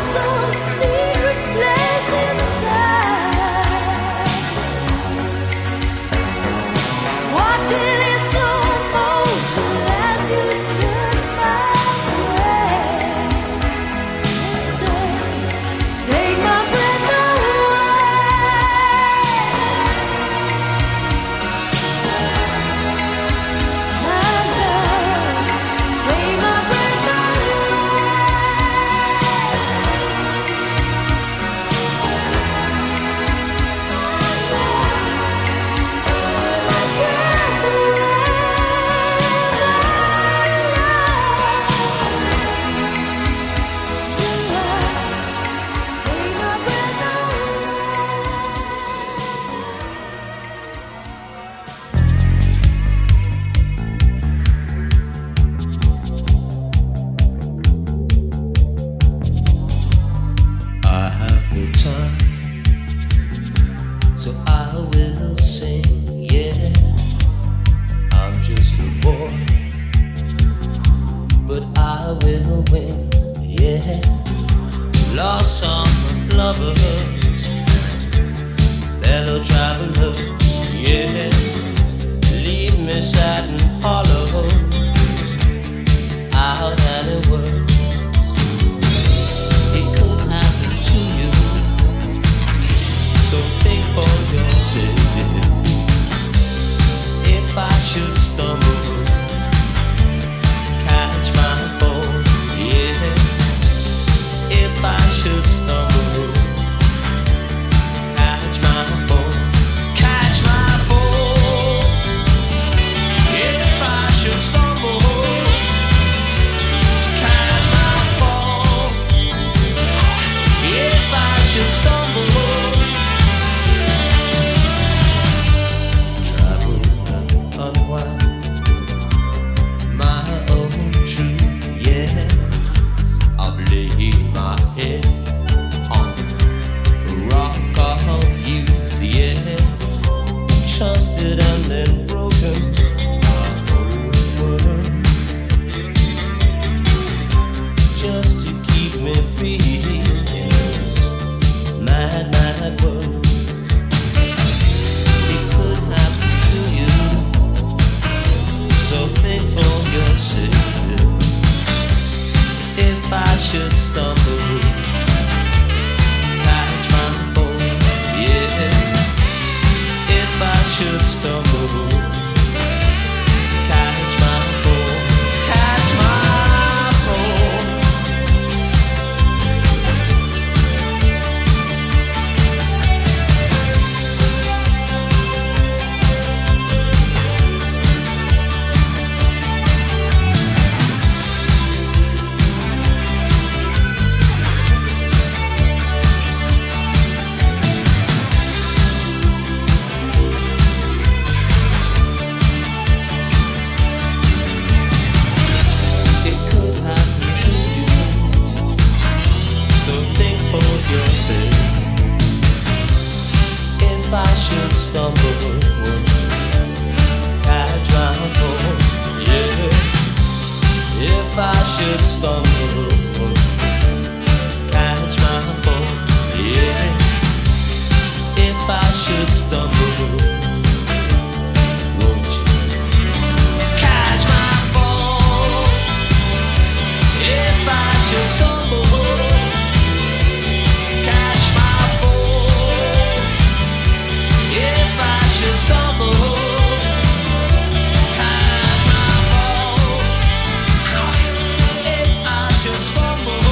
Stumble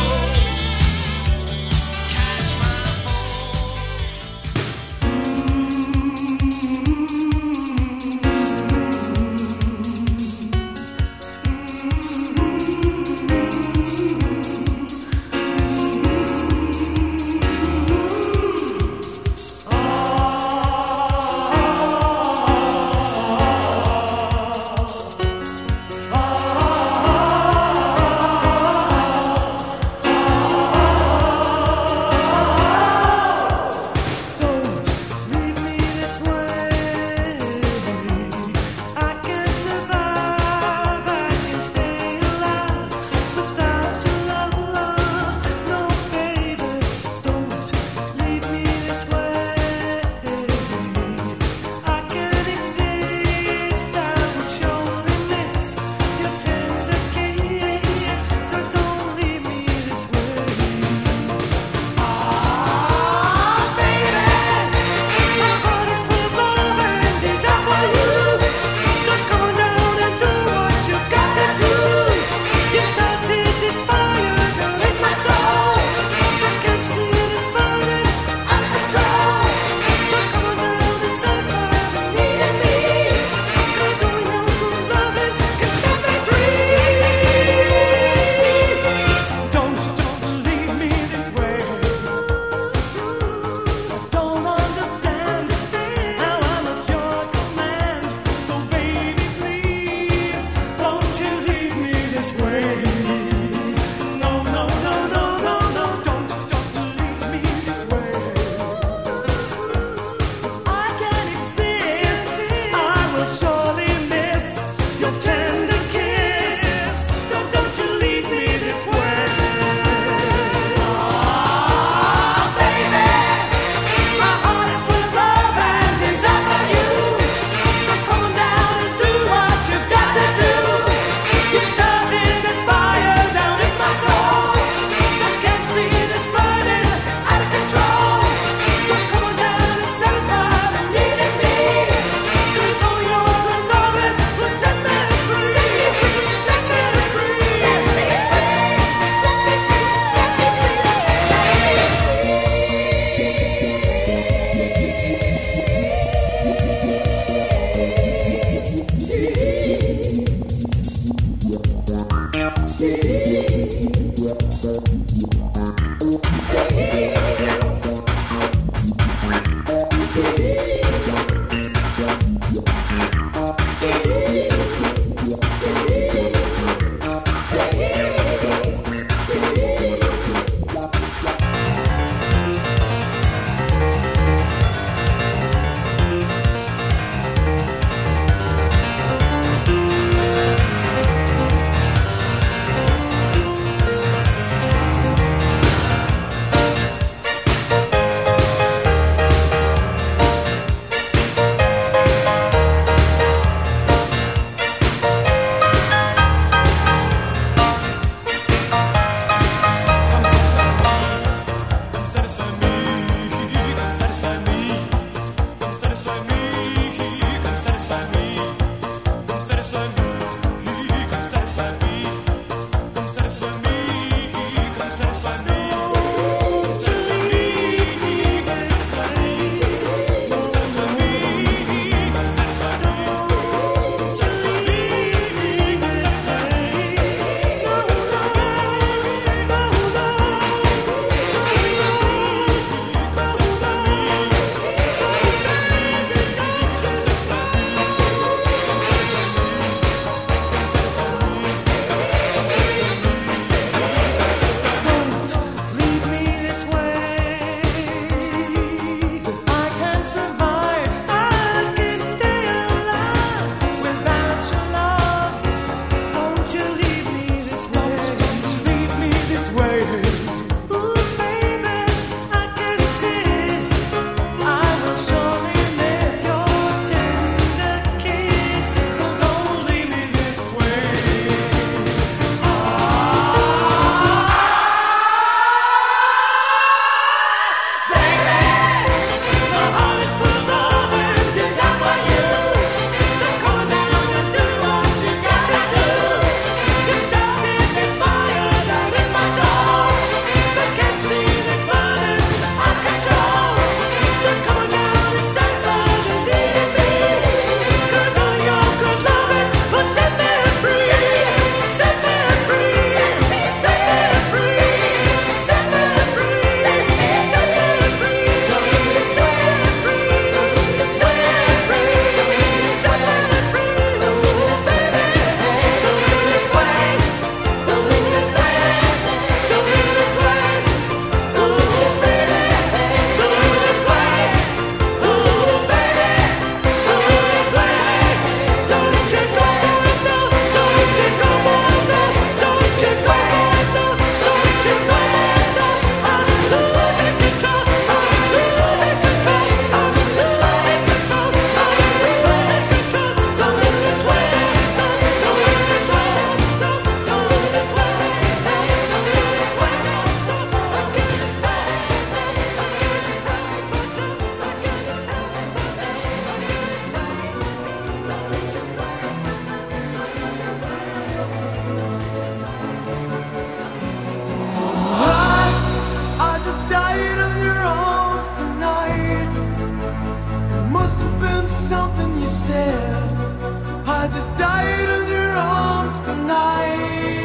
must have been something you said. I just died in your arms tonight.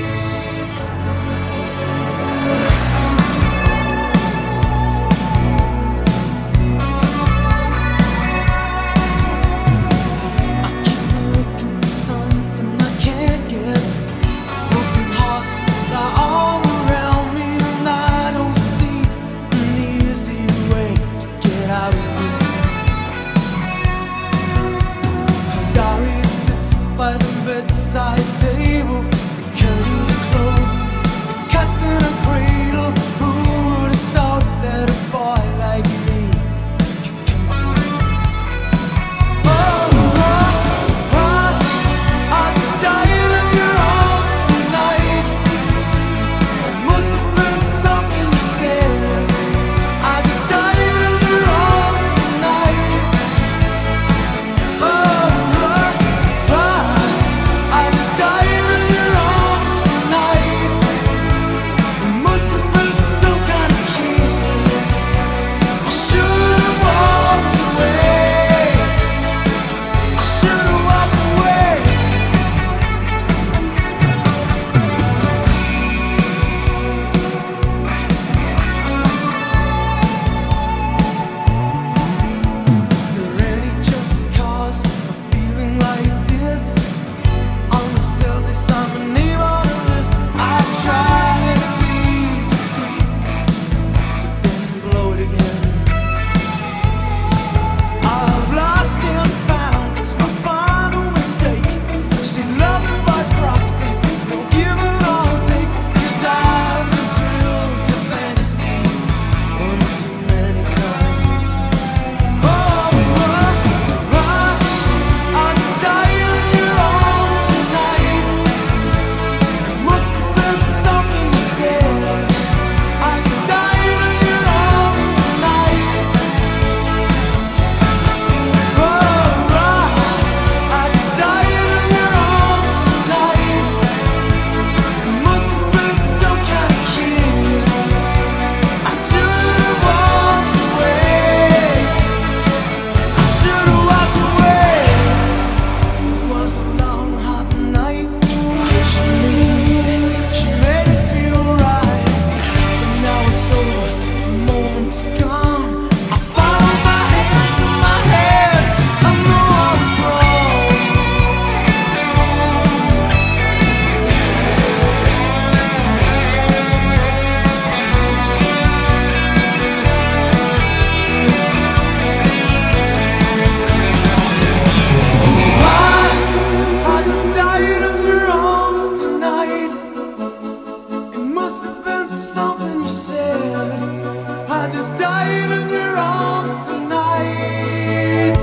Bedside table, the curtains are closed, the cat's in a cradle. Who would have thought that a boy like me could come to this? I just died in your arms tonight. It must have been something you said. I just died in your arms tonight. I just died in your arms tonight.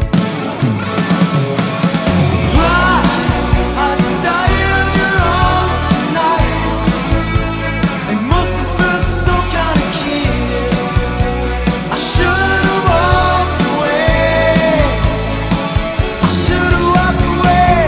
I just died in your arms tonight. It must have been some kind of kiss. I should have walked away. I should have walked away.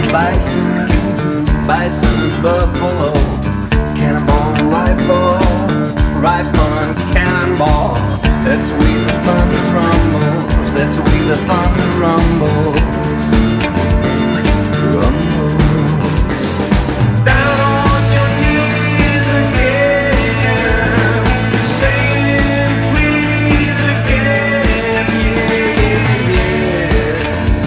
bison, bison, buffalo, cannonball, rifle, rifle, cannonball. That's the way the thunder rumbles. That's the way the thunder rumbles. Rumble. Down on your knees again, saying please again, yeah, yeah.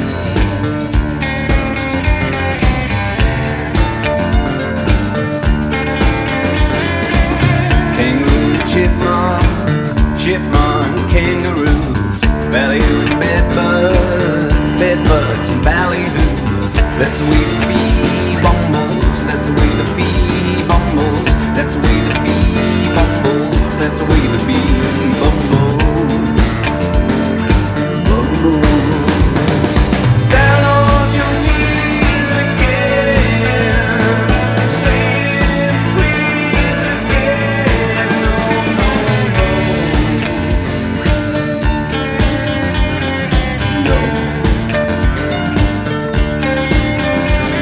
Kangaroo, chipmunk, chipmunk, kangaroos, ballyhoo and bedbugs, bedbugs and ballyhoo. That's the way to be bumbles. That's the way to be bumbles. That's the way to be bumbles. That's the way to be bumbles. Bumbles. Down on your knees again, saying please again. No, no, no.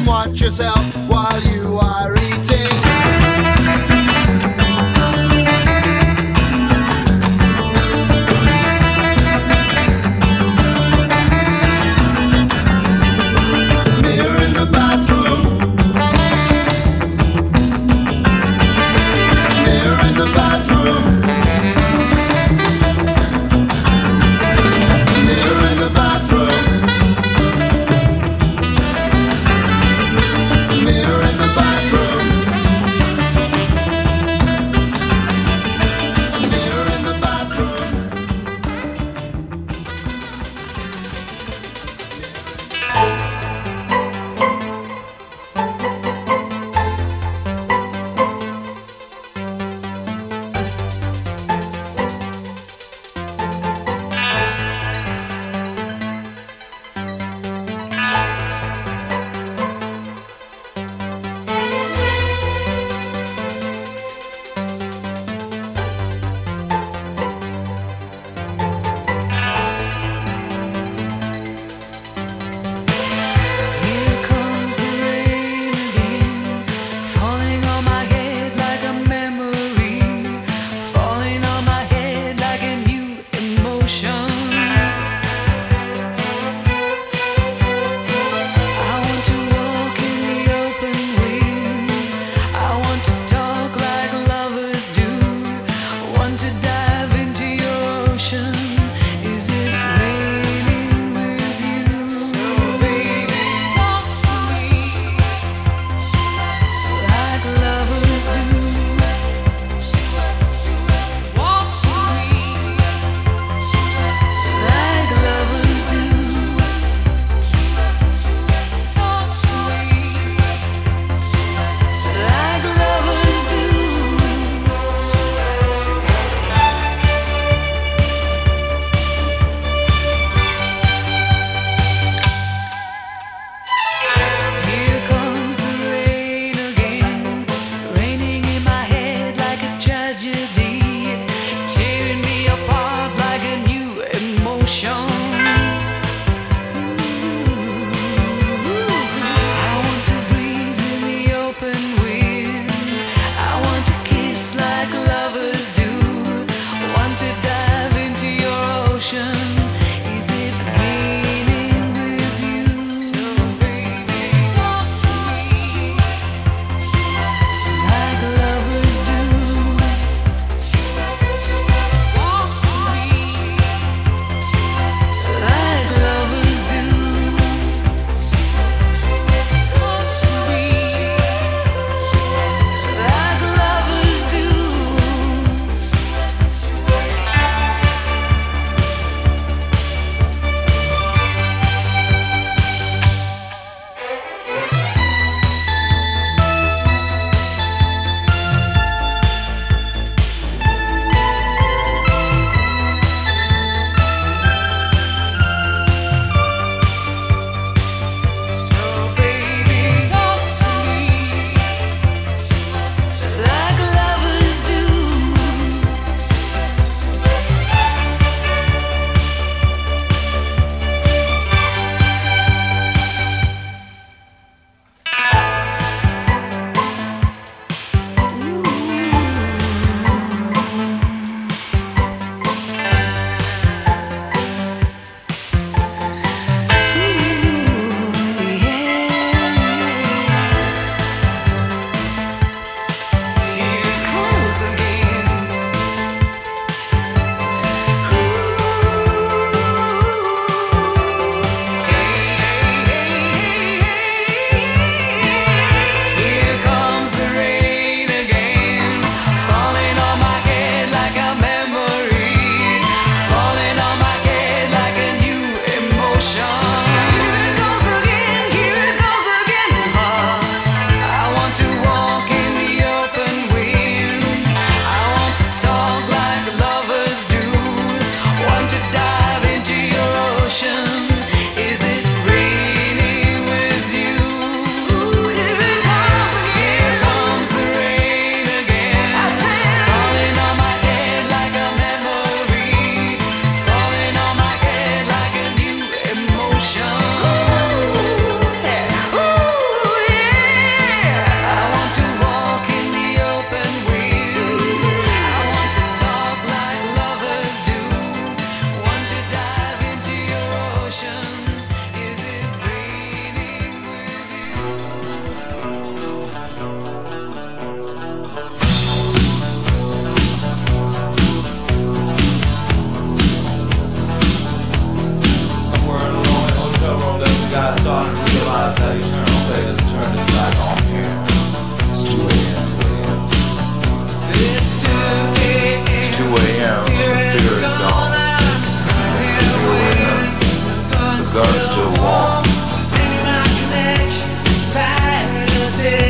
watch yourself while you are eating. Mirror in the bathroom. Mirror in the bathroom. Mirror in the bathroom. Mirror in the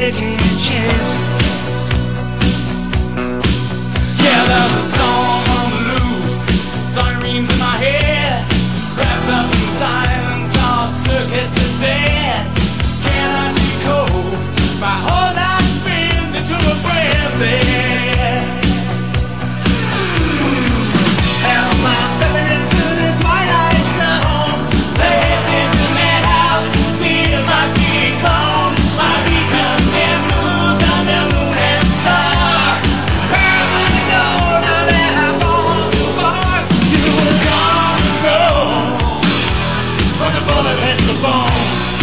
taking chances. Yeah, there's a storm on the loose, sirens in my head, wrapped up in silence, all circuits are dead. Can I decode? My whole life spins into a frenzy. Hell, I'm stepping into the twilight zone. This is the madhouse, feels like being cold. My beacons can move under moon and star. Where am I to go now that I've gone too far? So you will come and go when the bullet hits the bone.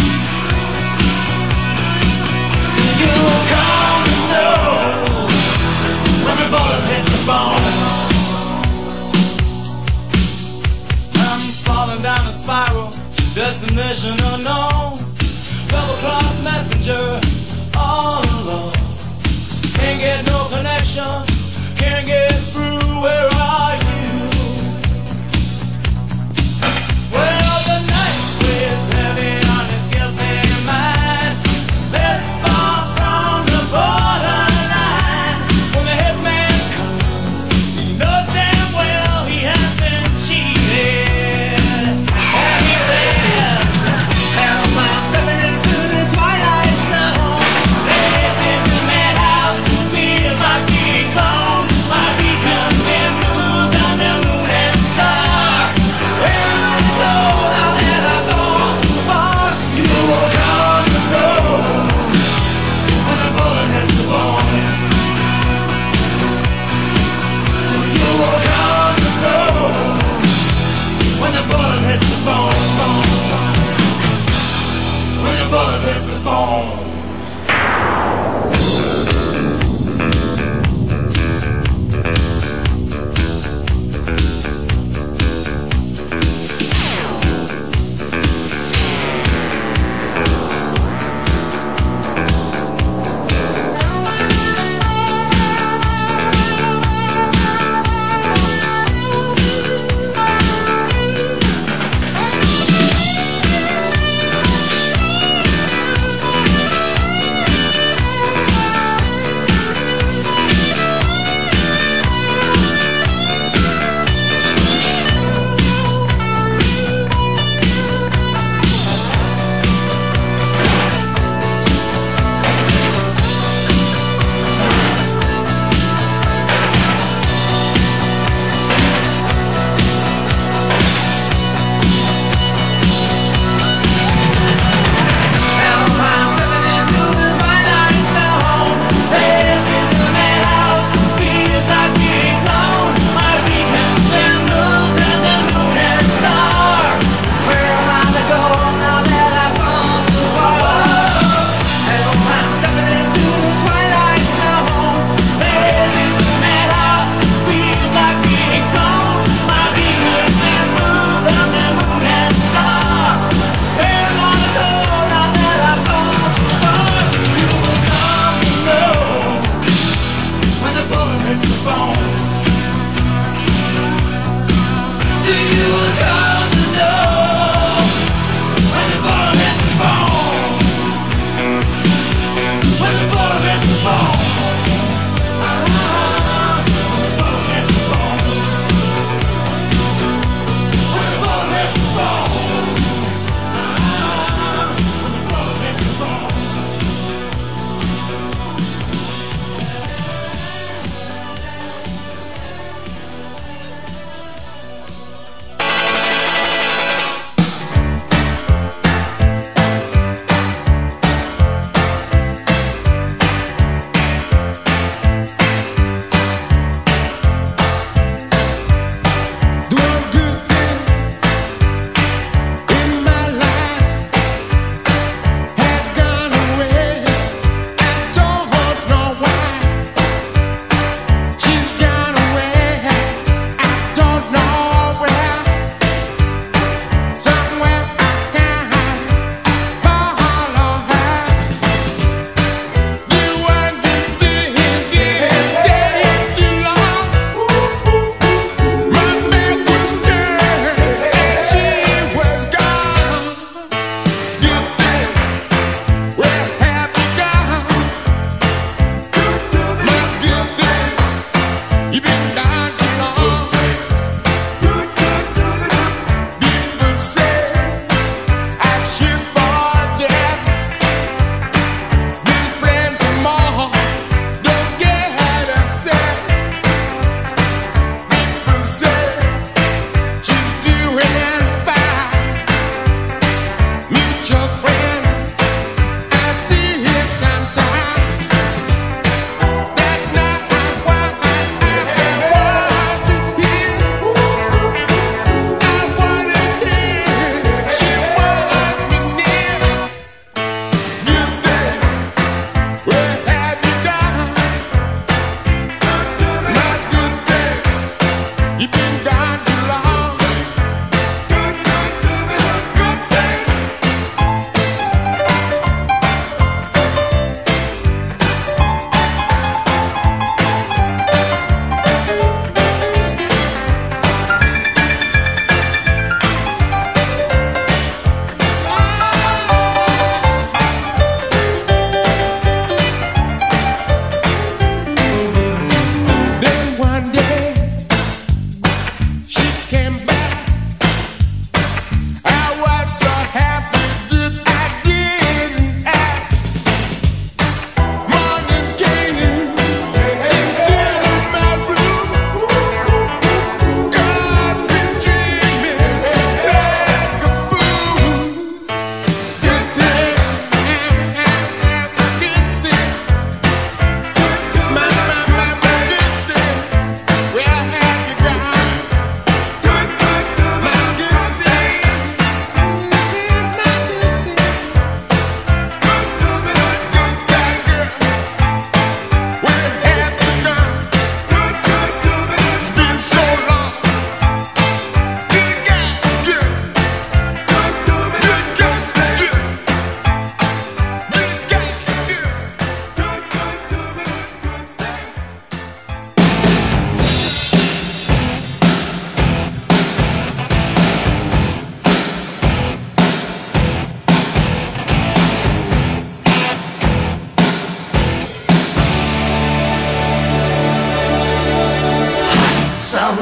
So you will come and go when the bullet hits the bone. I'm falling down a spiral, destination unknown. Double-cross messenger, all alone. Can't get no connection, can't get through, where are you? Well, the night weighs heavy on his guilty mind. This far from the borderline. When the hitman comes, he knows damn well he has been cheated. And he says, "Help, I'm stepping into the twilight zone. This is the madhouse, feels like being cold. My beacons been moved under moon and star. Where am I to go now that I've gone too far? So you will come and go when the bullet hits the bone. So you will come and go when the bullet hits the bone. When the bullet hits the bone."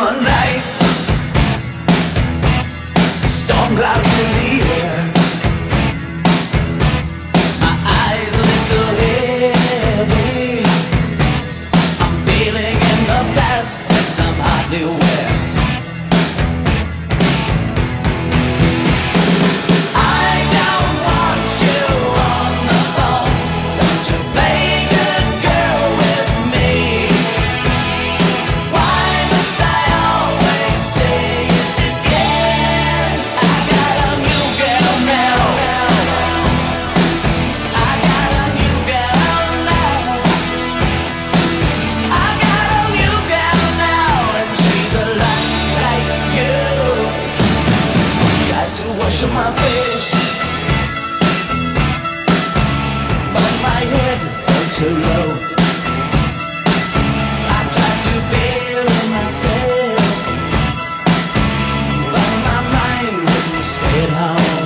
summer night, storm clouds in the air. My eyes a little heavy. I'm feeling in the past that I'm hardly aware. My face, but my head felt too low. I tried to bury myself, but my mind wouldn't stay at home.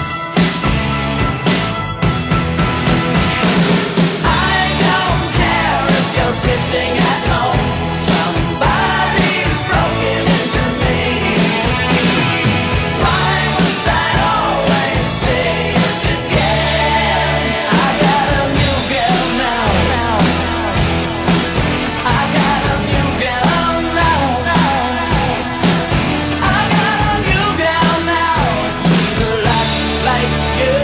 I don't care if you're sitting at home. Somebody's broken into me. Why must I always say it again? I got a new girl now. I got a new girl now. I got a new girl now. She's a lot like you.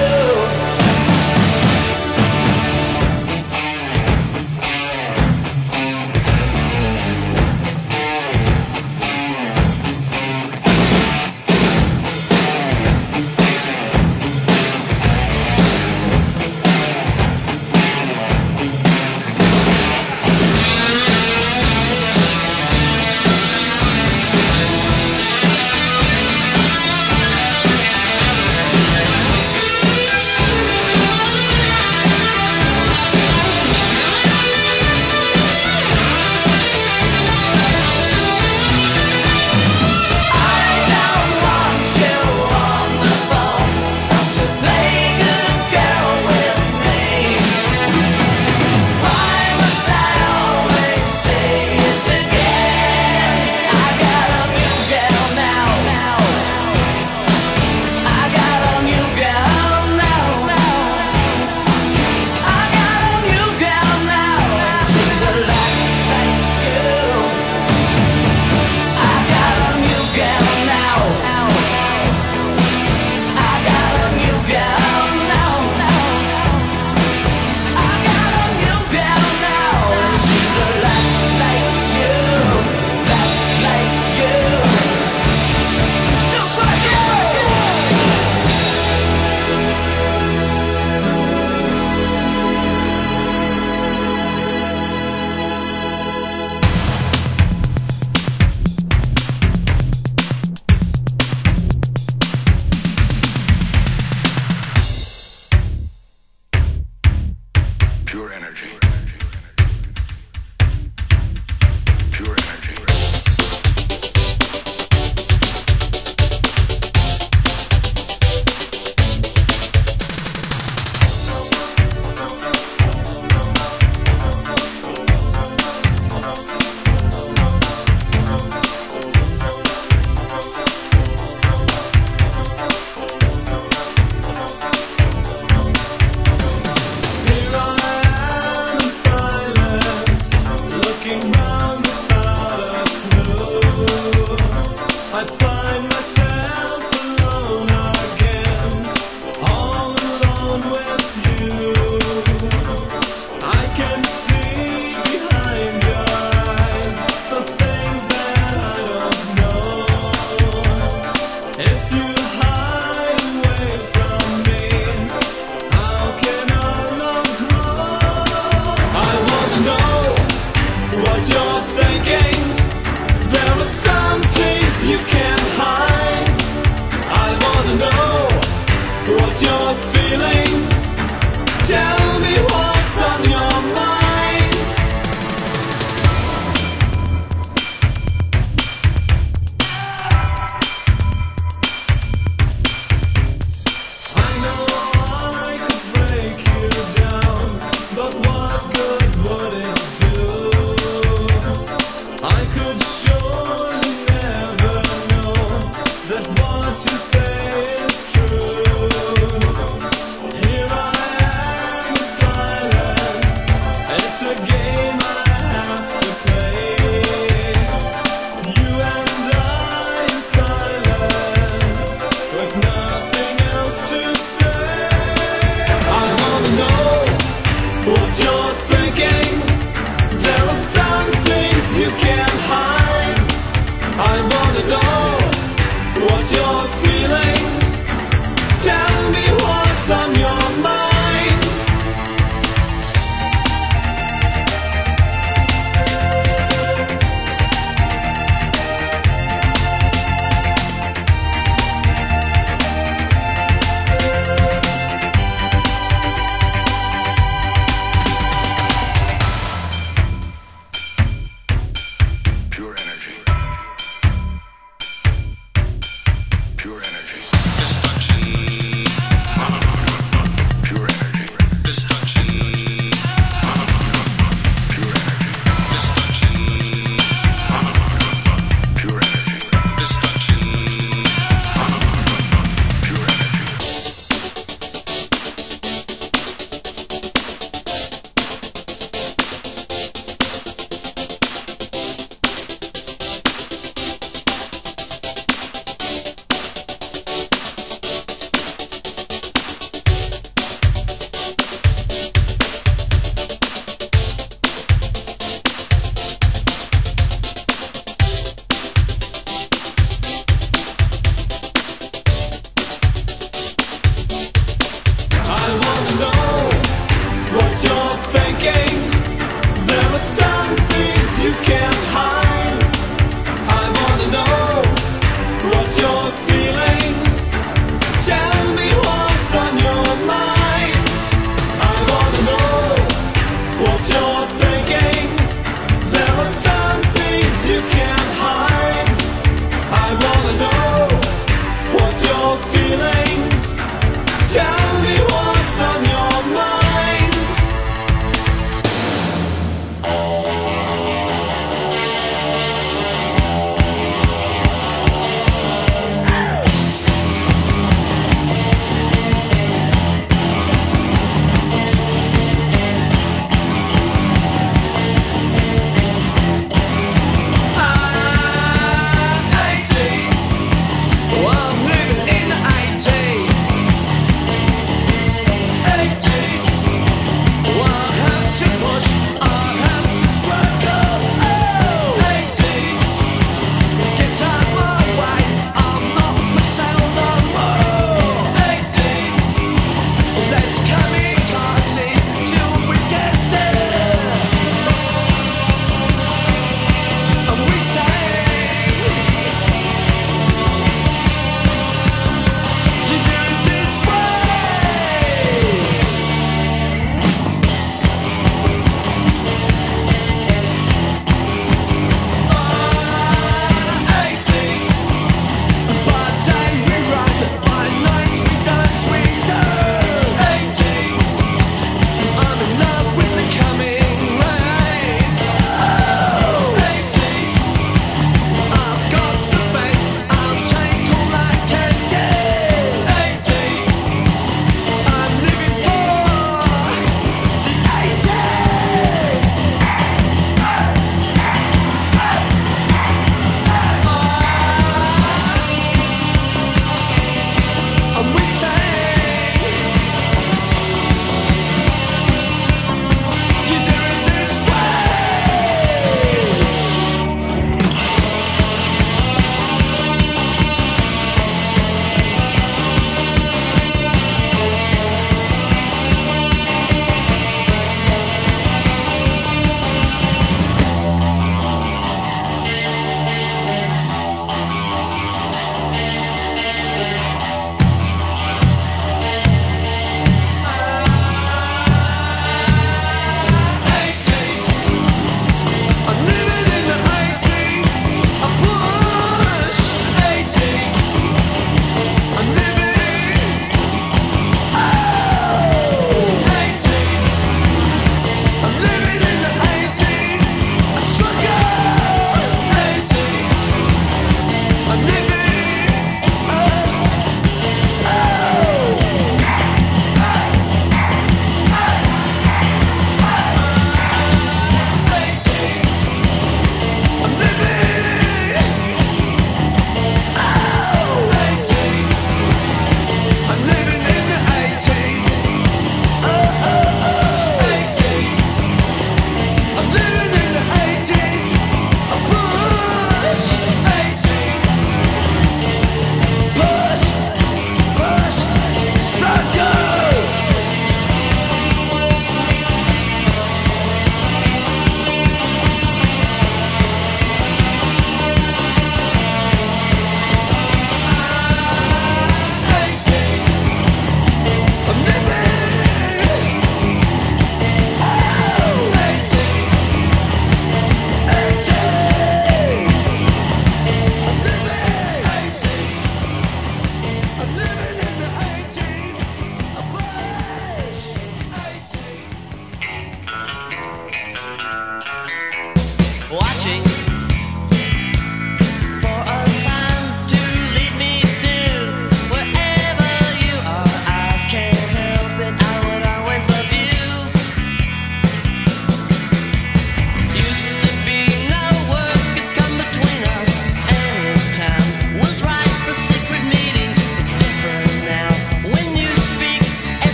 Pure energy. Pure energy. Here I am,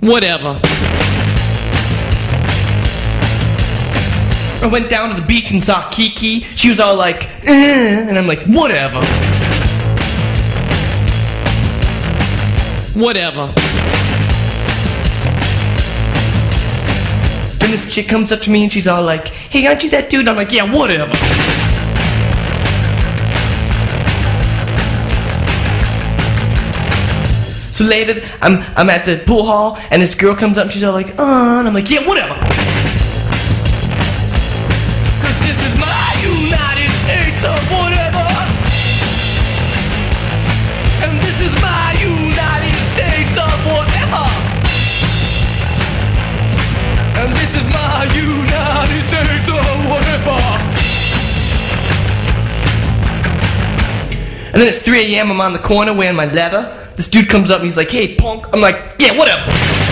whatever. I went down to the beach and saw Kiki. She was all like, and I'm like, whatever. Whatever. Then this chick comes up to me and she's all like, hey, aren't you that dude? I'm like, yeah, whatever. So later, I'm at the pool hall and this girl comes up and she's all like, and I'm like, yeah, whatever. Cause this is my United States of whatever. And this is my United States of whatever. And this is my United States of whatever. And then it's 3 a.m. I'm on the corner wearing my leather. This dude comes up and he's like, hey, punk. I'm like, yeah, whatever.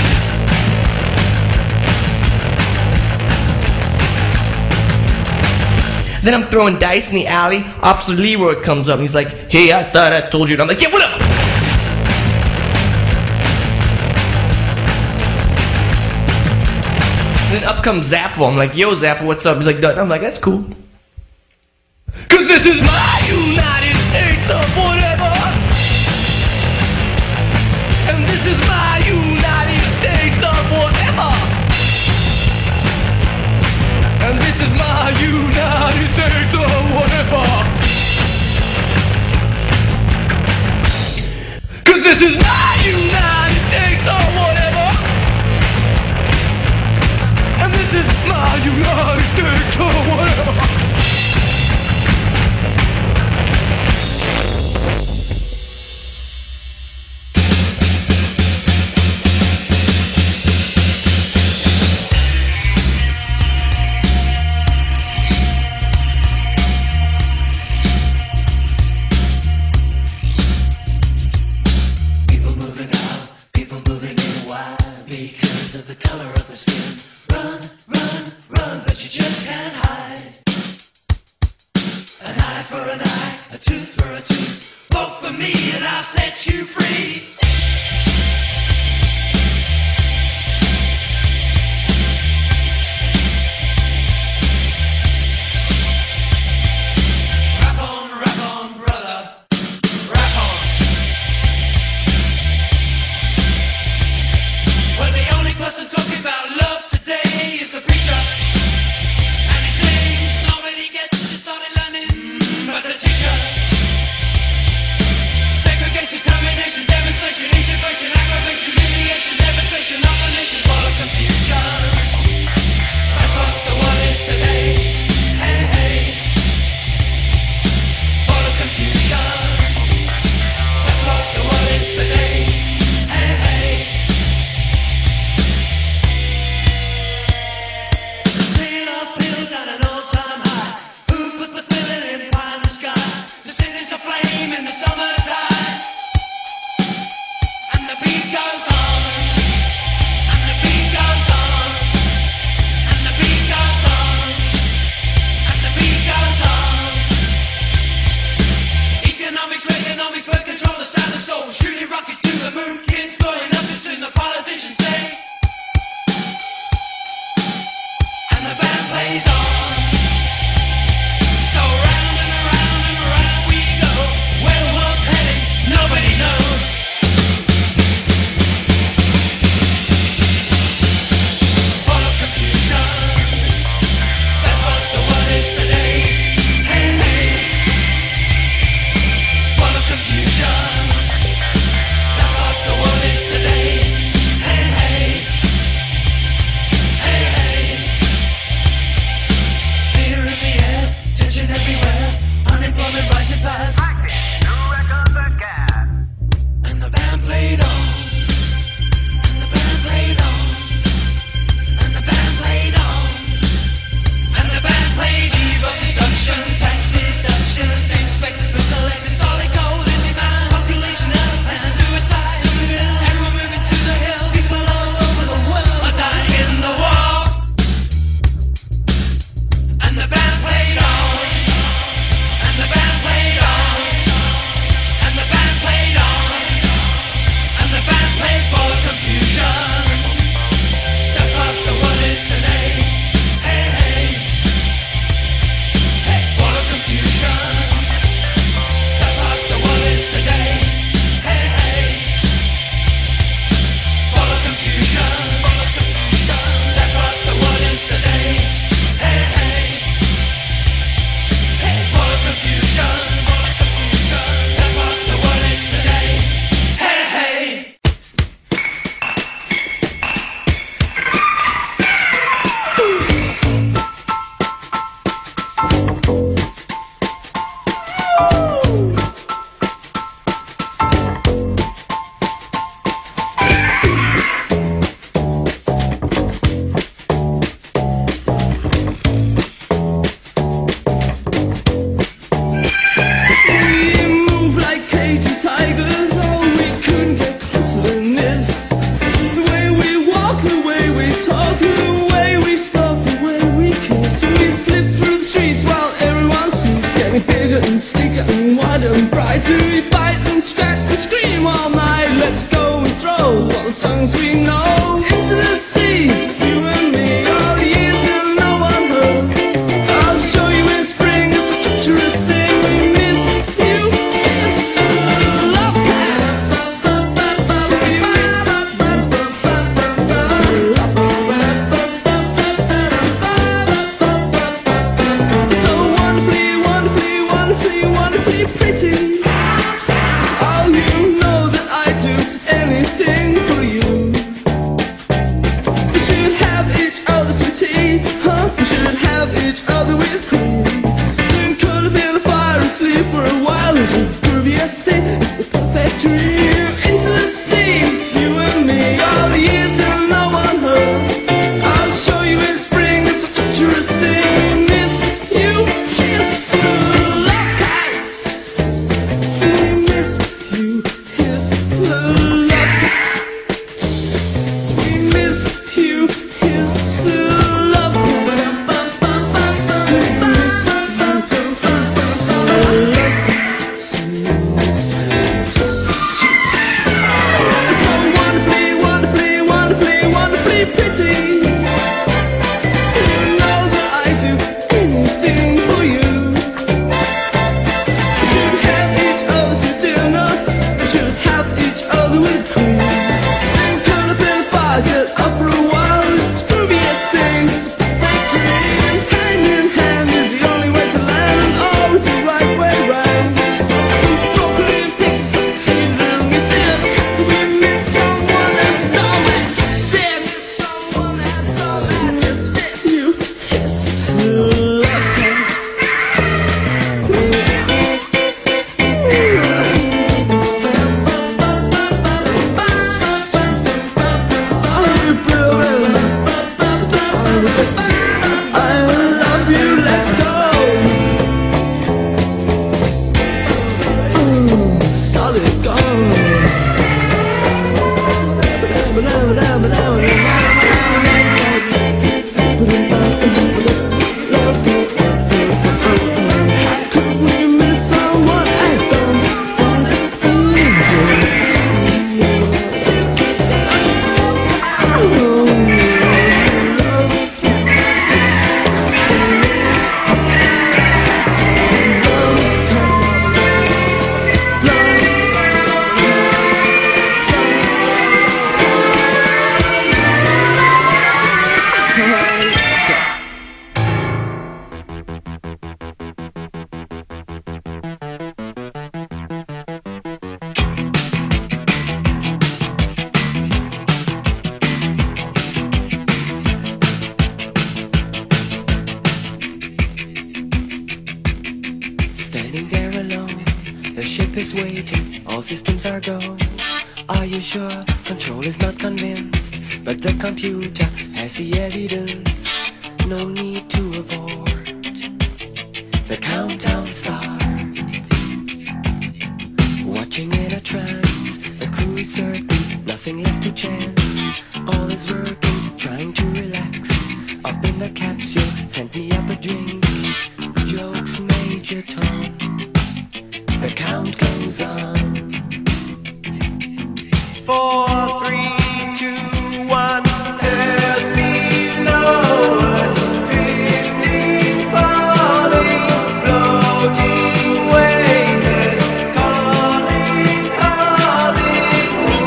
Then I'm throwing dice in the alley. Officer Leroy comes up and he's like, hey, I thought I told you. And I'm like, yeah, whatever. And then up comes Zaffo. I'm like, yo, Zaffo, what's up? He's like, I'm like, that's cool. Cause this is my United States of whatever. And this is my United States of whatever. And this is my United States of whatever. Cause this is my United States of whatever. And this is my United States of whatever. Determination, demonstration. to bite and scratch and scream all night. Let's go and throw all the songs we know into the sea. You and me, all the years that no one heard. I'll show you in spring, it's a treacherous thing. We miss you, yes. Love cats. We miss love cats. So wonderfully, wonderfully, wonderfully, wonderfully pretty. Oh, you know that I do anything for you. We should have each other for tea, huh? We should have each other with cream. Then curl up in the fire and sleep for a while. It's a grooviest thing, it's the perfect dream. Into the sea, you and me, all the years that no one heard. I'll show you in spring, it's a treacherous thing. We miss you, yes. Love cats. We miss you, yes. Love cats. We miss you, yes. Love cats. We miss you, yes. So wonderfully, wonderfully, wonderfully, wonderfully pretty. You know that I do anything for you. We should have each other for dinner. We should have each other with cream. Then curl up in the fire, get up for a while. It's the grooviest thing, it's a perfect dream. Hand in hand is the only way to land, and always the right way round. Broken in pieces, hated and misses. We miss someone as always this. Miss you, yes, love cats. I love you, let's go. Solid gold. Could we miss someone as Standing there alone, the ship is waiting, all systems are go. Are you sure? Control is not convinced, but the computer has the evidence. No need to abort. The countdown starts. Watching in a trance, the crew is certain, nothing left to chance. All is working, trying to relax. Up in the capsule, sent me up a drink. Jokes, Major Tom. The count goes on. 4, 3, 2, 1. Earth below us, drifting, falling, floating, weightless, calling, calling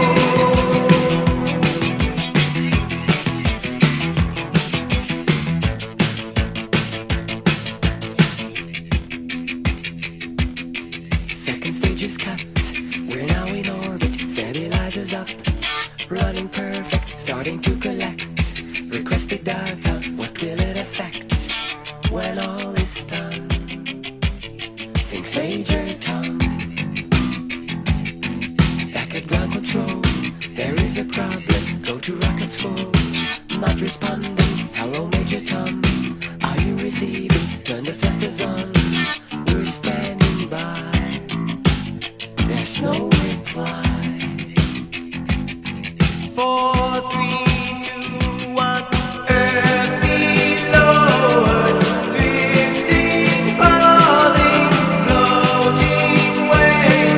Second stage is cut. We're now in orbit. Stabilizers up. Running perfect. Starting to collect. Requested data. What will it affect when all is done? Thinks Major Tom. Back at ground control. There is a problem. Go to rockets full. Not responding. Hello, Major Tom. Are you receiving? Turn the thrusters on. We're standing by. There's no reply. 4, 3, 2, 1. Earth below us, drifting, falling, floating, weightless.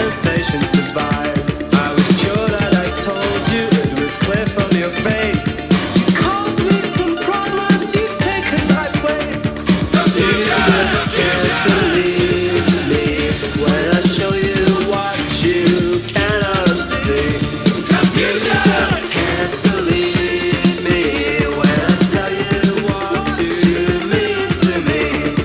conversation survives. I was sure that I told you, it was clear from your face. You caused me some problems, you've taken my place. You just can't believe me when I show you what you cannot see. You just can't believe me when I tell you what you mean to me.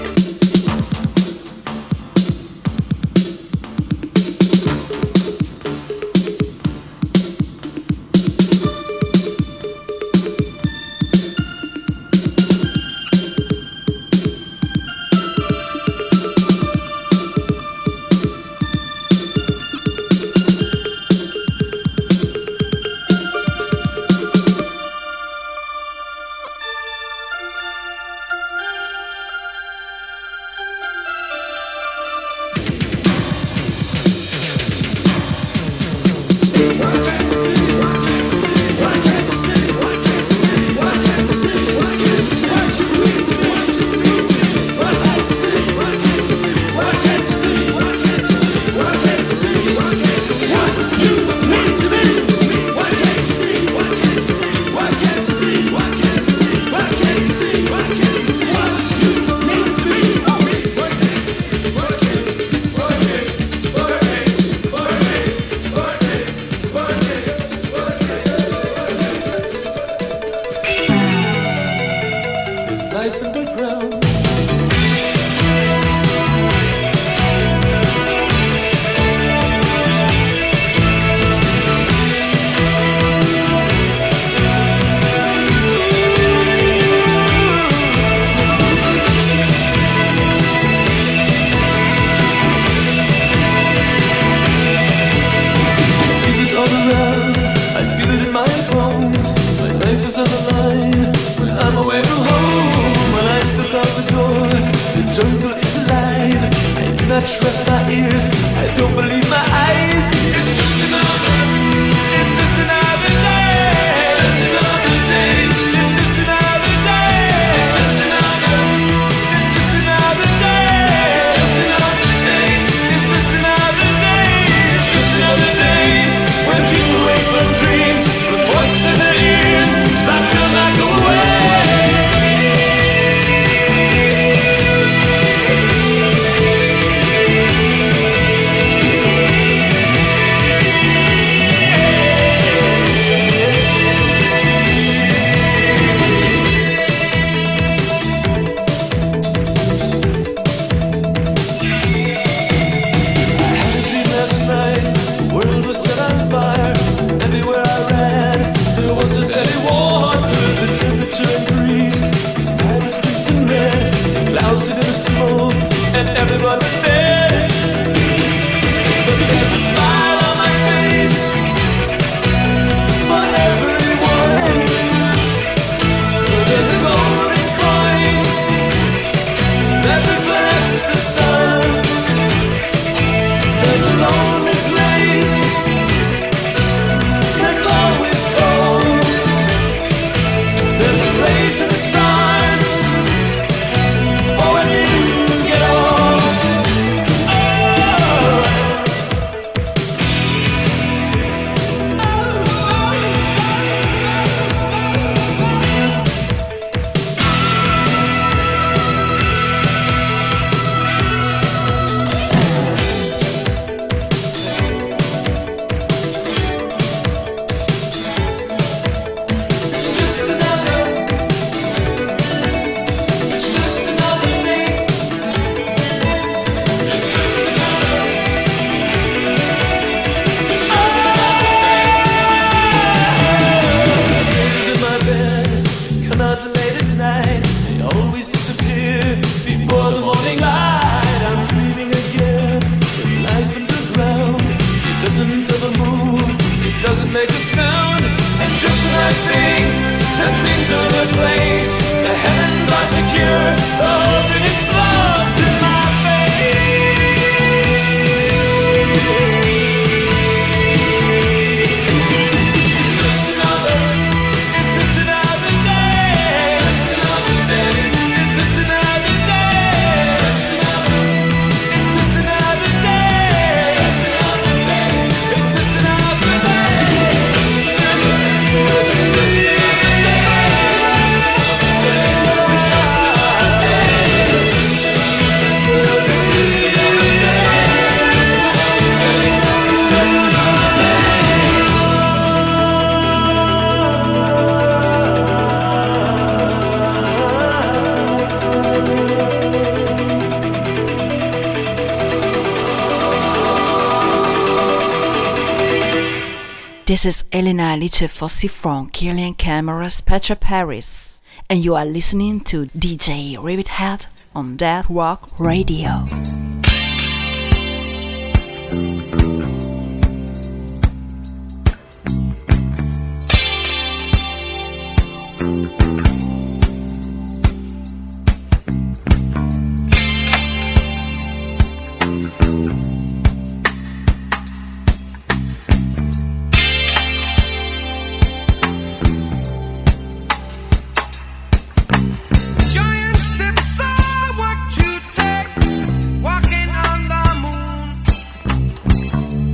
There's life underground. I feel it all around. I feel it in my bones. My life is on the line when I'm away from home. When I step out the door, the jungle is alive. I do not trust my ears. I don't believe my eyes. It's just another day. It's just another day. It's just another day. It's just another day. It's just another. It's just another day. It's just another day. It's just another day. It's just another day. When people wake from dreams, with voices in their ears, that will not go away. And everyone was there. But there's a smile on my face for everyone. There's a golden coin that reflects the sun. There's a lonely place that's always cold. There's a place in the stars for when you get old. It's just another. It's just another day. It's just another. It's just another day. Days in my bed, come out late at night. They always disappear before the morning light. I'm dreaming again with life underground. It doesn't ever move. It doesn't make a sound. And just when I think that things are in place, the heavens are secure, the hope it explodes in my face. It's just another. It's just another day. It's just another day. It's just another day. It's just another. It's just another day. It's just another day. This is Elena Alice Fossi from Killian Cameras Petra Paris, and you are listening to DJ Rabbit on Death Rock Radio. Walking on the moon.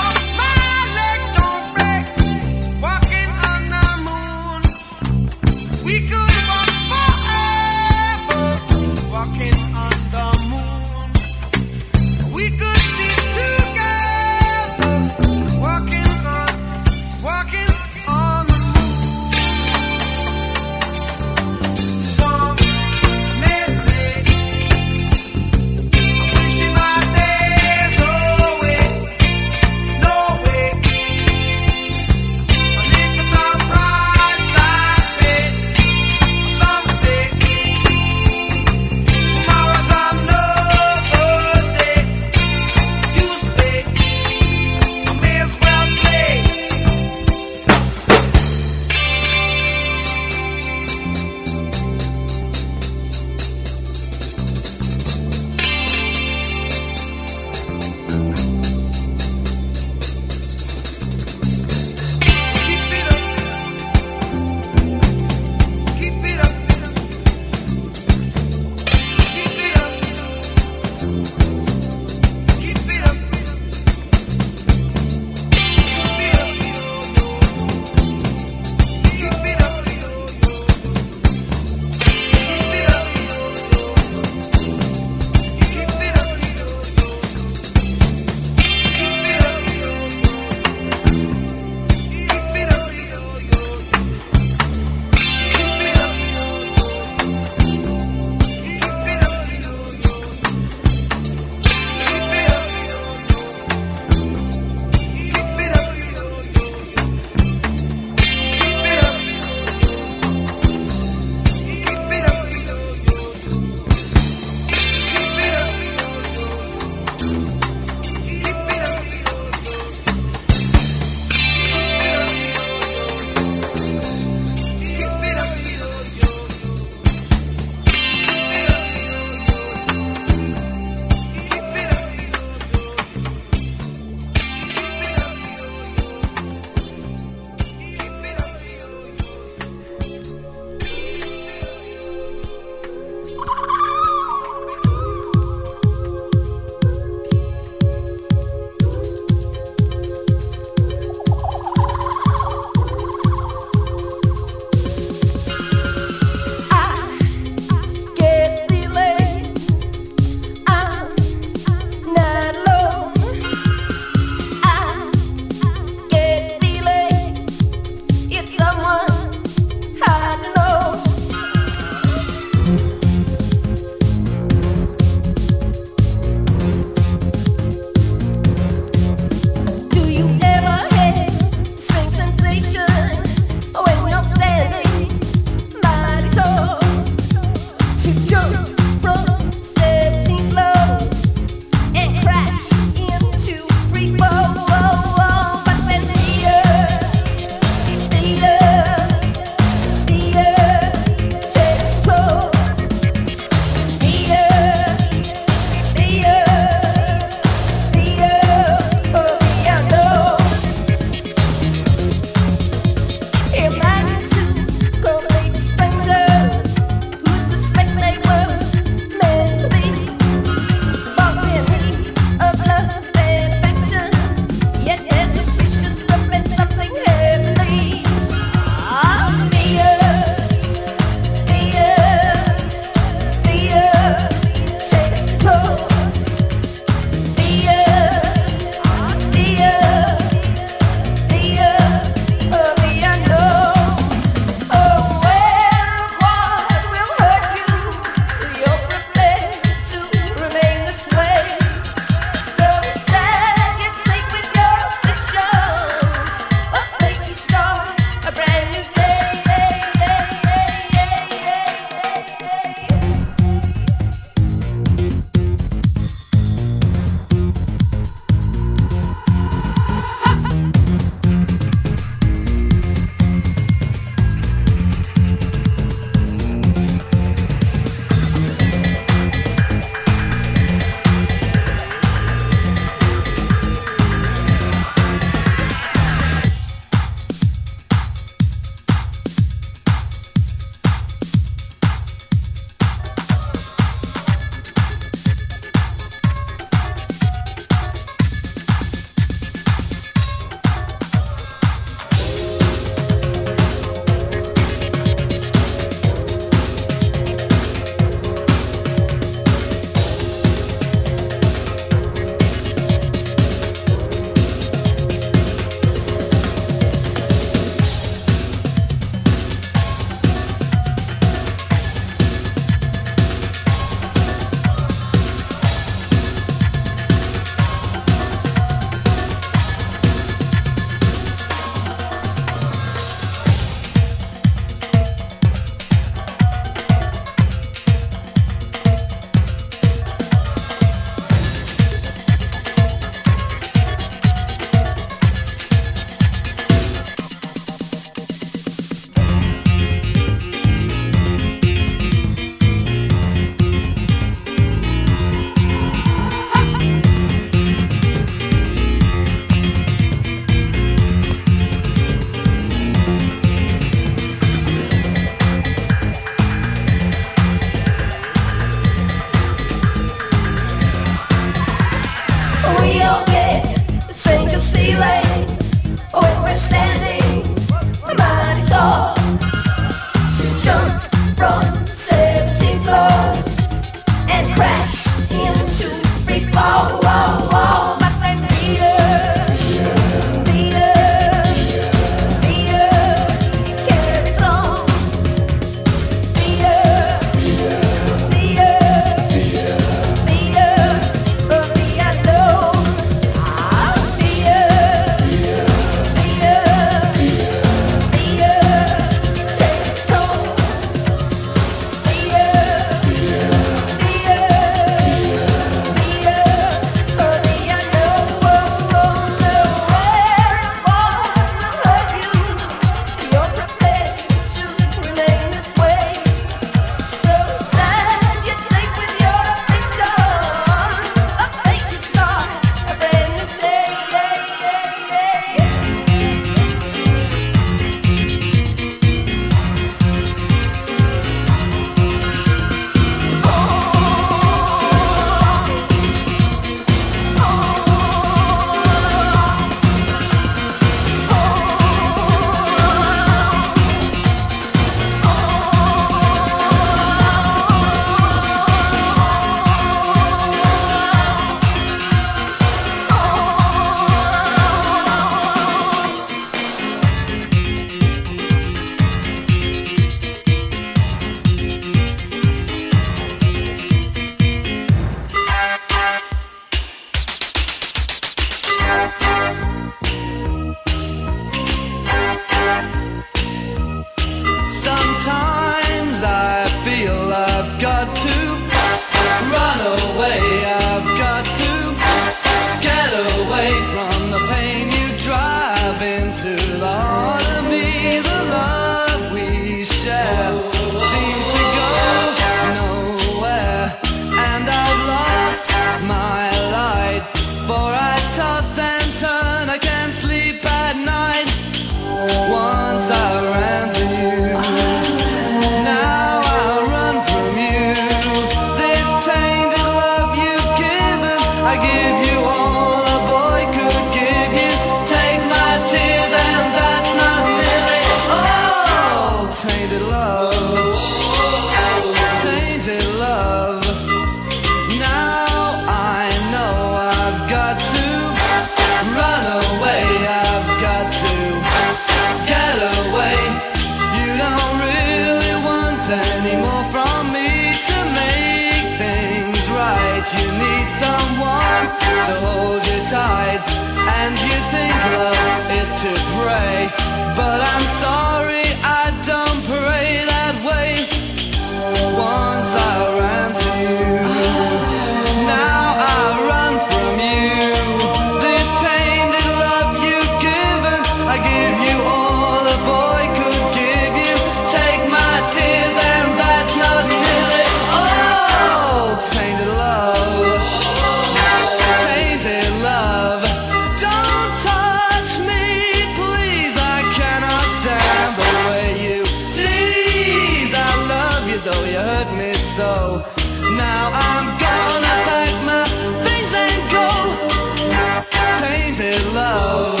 you need someone to hold you tight, and you think love is to pray. But I'm sorry, I don't pray that way. Once I ran to you, now I run from you. This tainted love you've given, I give you all a boy could give you. Take my tears and that's not nearly all. Tainted love, tainted love. Don't touch me, please, I cannot stand the way you tease. I love you though you hurt me so. Now I'm gonna pack my things and go. Tainted love,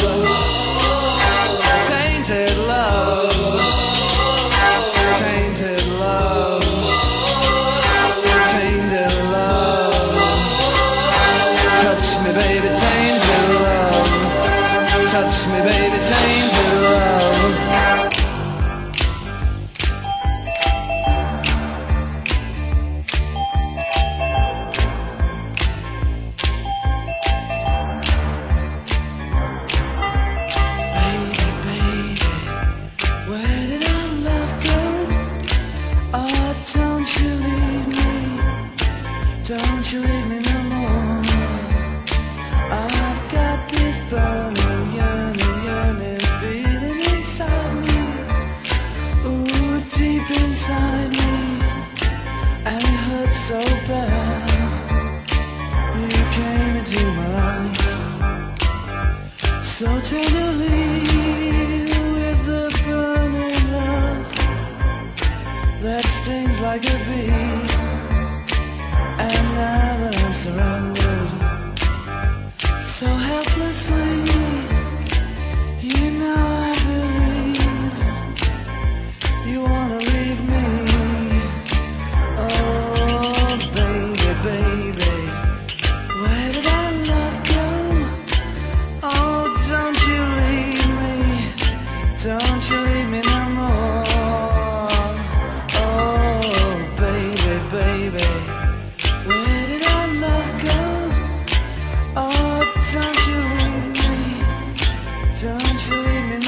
tainted love, tainted love, tainted love. Touch me, baby, tainted love. Touch me, baby, tainted love. Where did our love go? Oh, don't you leave me. Don't you leave me no more. I've got this burning, yearning, yearning feeling inside me. Ooh, deep inside me. And it hurts so bad. You came into my life so tenderly, with the burning love that stings like a bee. And now that I'm surrounded so helplessly, you know I believe you wanna leave me. Oh, baby, baby, where did our love go? Oh, don't you leave me. Don't you leave me no more. Oh, baby, baby, where did our love go? Oh, don't you leave me. Don't you leave me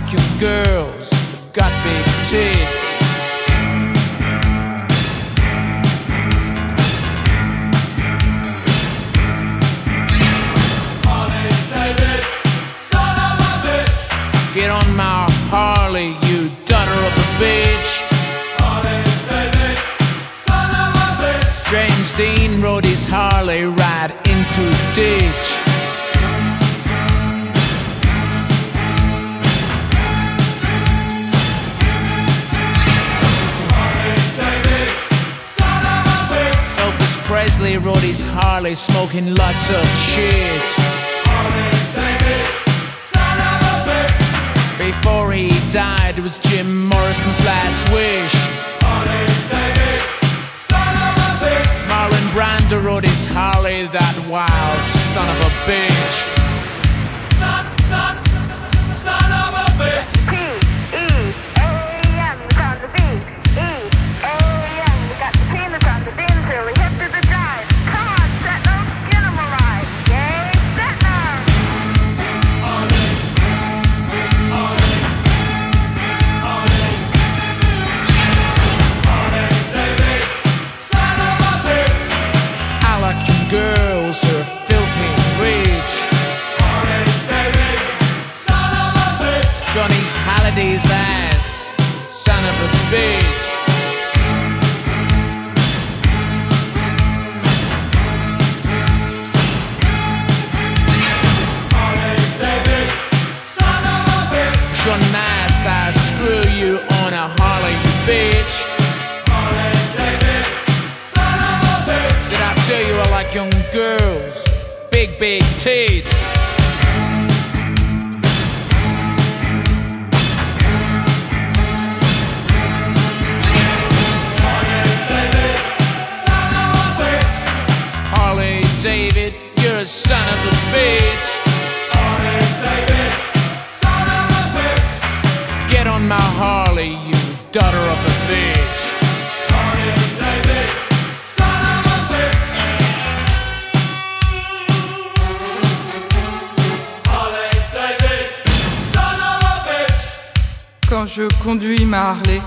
like young girls who've got big tits. Get on my Harley, you daughter of a bitch. Harley David, son of a bitch. James Dean rode his Harley right into a ditch. Harley David, son of a bitch. Elvis Presley rode his Harley smoking lots of shit. Harley David, son of a bitch. Before he died, it was Jim Morrison's last wish. Harley David, son of a bitch. Marlon Brando rode his Harley, that wild son of a bitch. Son of a bitch. P-E-A-M, we found the beat. E-A-M, we got the penis on the beans really hip to the drive. Come on, Setner, get him a ride. Yay, Setner. Girls are filthy rich. Harley David, son of a bitch. Johnny's Halliday's ass, son of a bitch. Harley David, son of a bitch. You're nice, I screw you on a Harley, you bitch. Harley David, son of a bitch. Did I tell you I like young girls, big tits. Harley David, you're a son of a bitch. Harley David, son of a bitch. Get on my Harley, you daughter of a bitch. Harley David, son of a bitch. Harley David, son of a bitch. Quand je conduis ma Harley,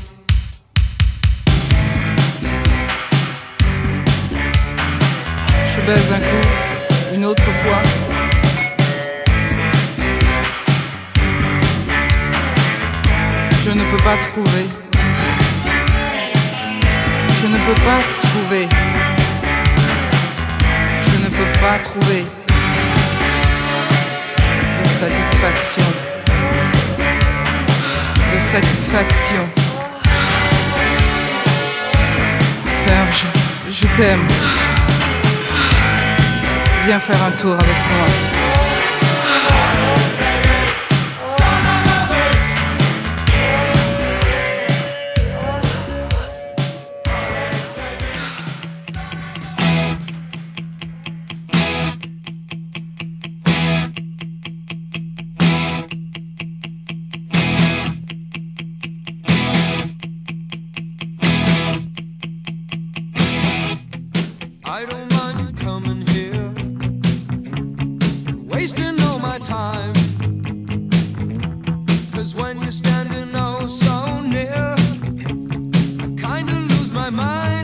je baise un coup, une autre fois. Je ne peux pas trouver. Je ne peux pas trouver. Je ne peux pas trouver de satisfaction. De satisfaction. Serge, je t'aime. Viens faire un tour avec moi. I don't mind you coming here, wasting all my time. 'Cause when you're standing oh so near, I kinda lose my mind.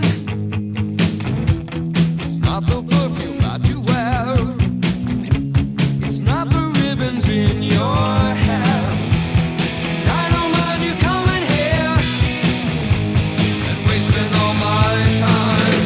It's not the perfume that you wear, it's not the ribbons in your hair. I don't mind you coming here and wasting all my time.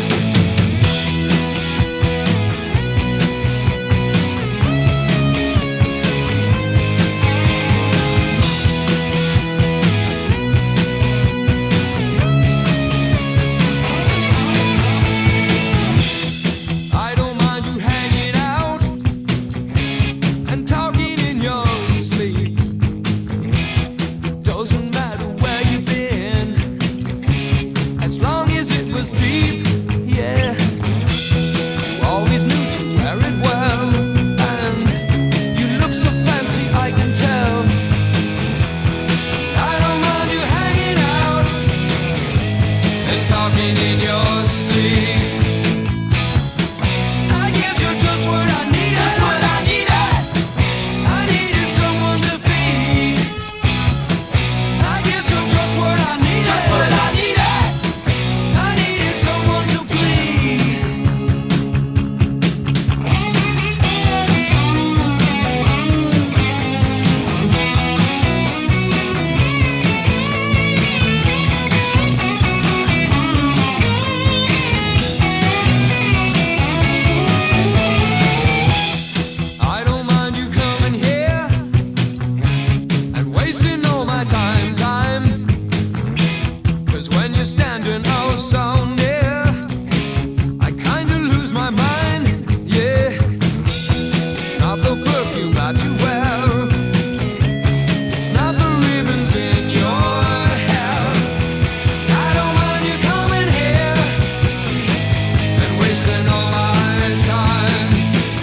what you wear. It's not the ribbons in your hair. I don't mind you coming here and wasting all my time.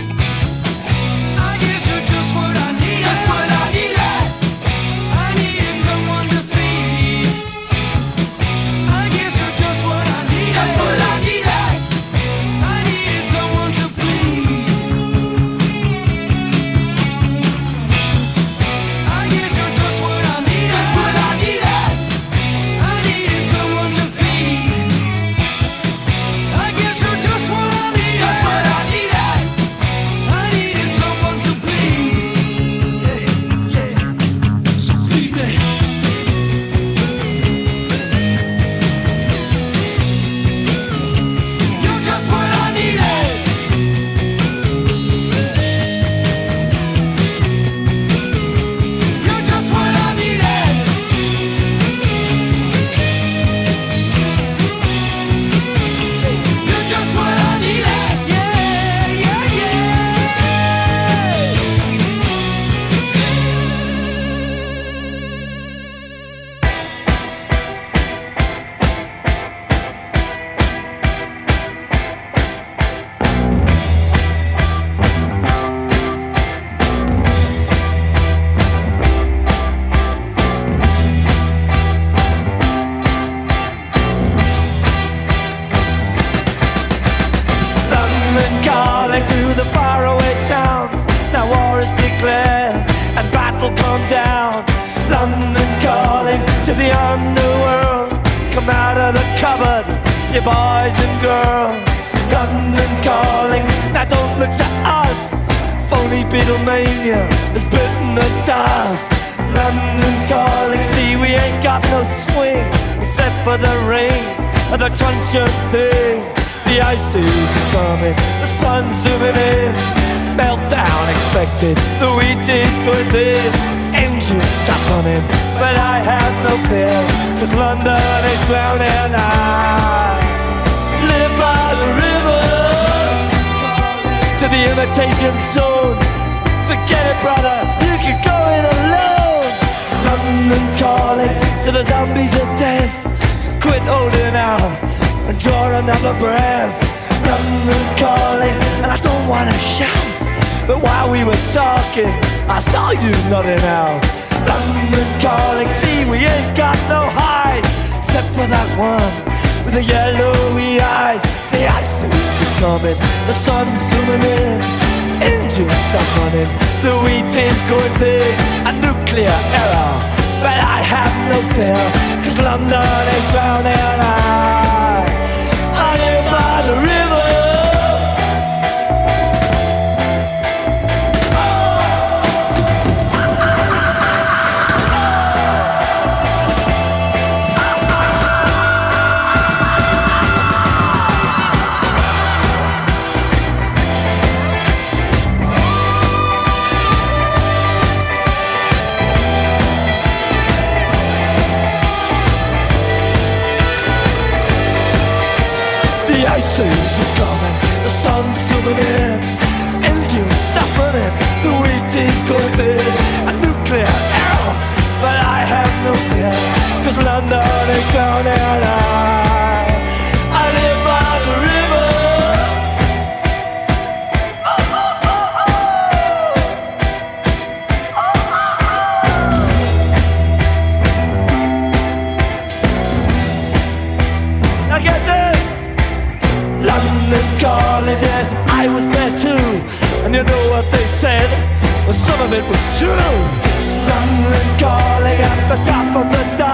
I guess you're just what I needed. Just what I needed. I needed someone to feed. I guess you're just what I needed. Just what I needed. I needed someone to please. I guess you're just what I needed. Just what I needed. I needed someone to feed. I guess you're just what I needed. Just what I needed. I needed someone to please. Yeah. So feed me. You're just what I needed. You're just what I needed. You're just what I needed. Yeah, yeah, yeah. London calling to the faraway towns. Now war is declared and battle come down. London calling to the underworld. Come out of the cupboard, you boys and girls. London calling, now don't look to us. Phony Beatlemania has bitten the dust. London calling, see we ain't got no swing except for the rain and the crunching thing. The ice age is coming, the sun's zooming in. Meltdown expected, the wheat is going thin. Engines stop running, but I have no fear, cause London is drowning. I live by the river, to the imitation zone. Forget it, brother, you can go it alone. London calling to the zombies of death. Quit holding out and draw another breath. London calling, and I don't wanna shout, but while we were talking, I saw you nodding out. London calling, see we ain't got no hide, except for that one with the yellowy eyes. The ice age is coming, the sun's zooming in. Engines stop running, the wheat is going thin. A nuclear error, but I have no fear, cause London is drowning. I live by the river. The ice age is coming, the sun's zooming in. Engines stop running, the wheat is going thin. A nuclear error, but I have no fear, cause London is drowning. I live by the river. Now get this. London calling, yes, I was there too. And you know what they said? Well, some of it was true. London calling at the top of the